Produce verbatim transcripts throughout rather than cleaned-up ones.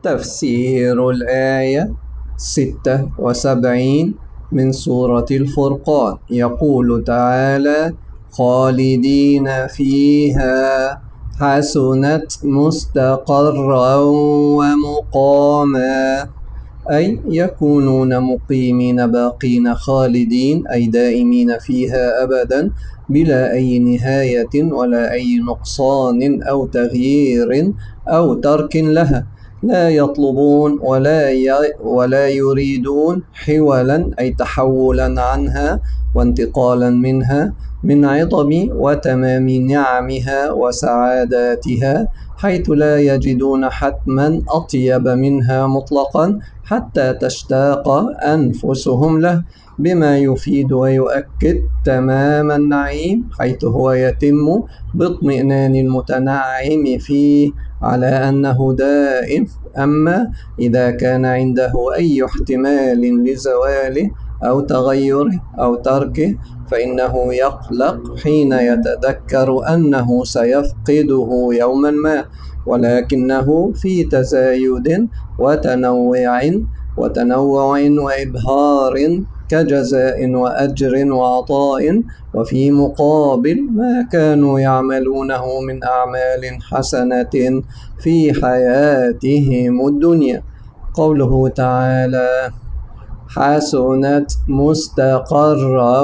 تفسير الآية ستة وسبعين من سورة الفرقان. يقول تعالى: خالدين فيها حسنت مستقرا ومقاما، أي يكونون مقيمين باقين خالدين، أي دائمين فيها أبدا بلا أي نهاية ولا أي نقصان أو تغيير أو ترك لها، لا يطلبون ولا ولا يريدون حولا، أي تحولا عنها وانتقالا منها، من عظم وتمام نعمها وسعاداتها، حيث لا يجدون حتما أطيب منها مطلقا حتى تشتاق أنفسهم له، بما يفيد ويؤكد تمام النعيم، حيث هو يتم باطمئنان المتنعم فيه على أنه دائم. أما إذا كان عنده أي احتمال لزواله أو تغيره أو تركه، فإنه يقلق حين يتذكر أنه سيفقده يوما ما، ولكنه في تزايد وتنوع وتنوع وإبهار كجزاء وأجر وعطاء، وفي مقابل ما كانوا يعملونه من أعمال حسنة في حياتهم الدنيا. قوله تعالى: حسنت مستقرا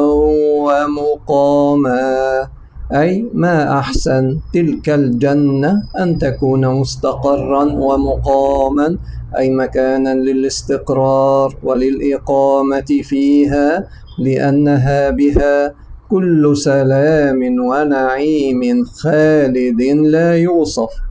ومقاما، أي ما أحسن تلك الجنة أن تكون مستقرا ومقاما، أي مكانا للاستقرار وللإقامة فيها، لأنها بها كل سلام ونعيم خالد لا يوصف.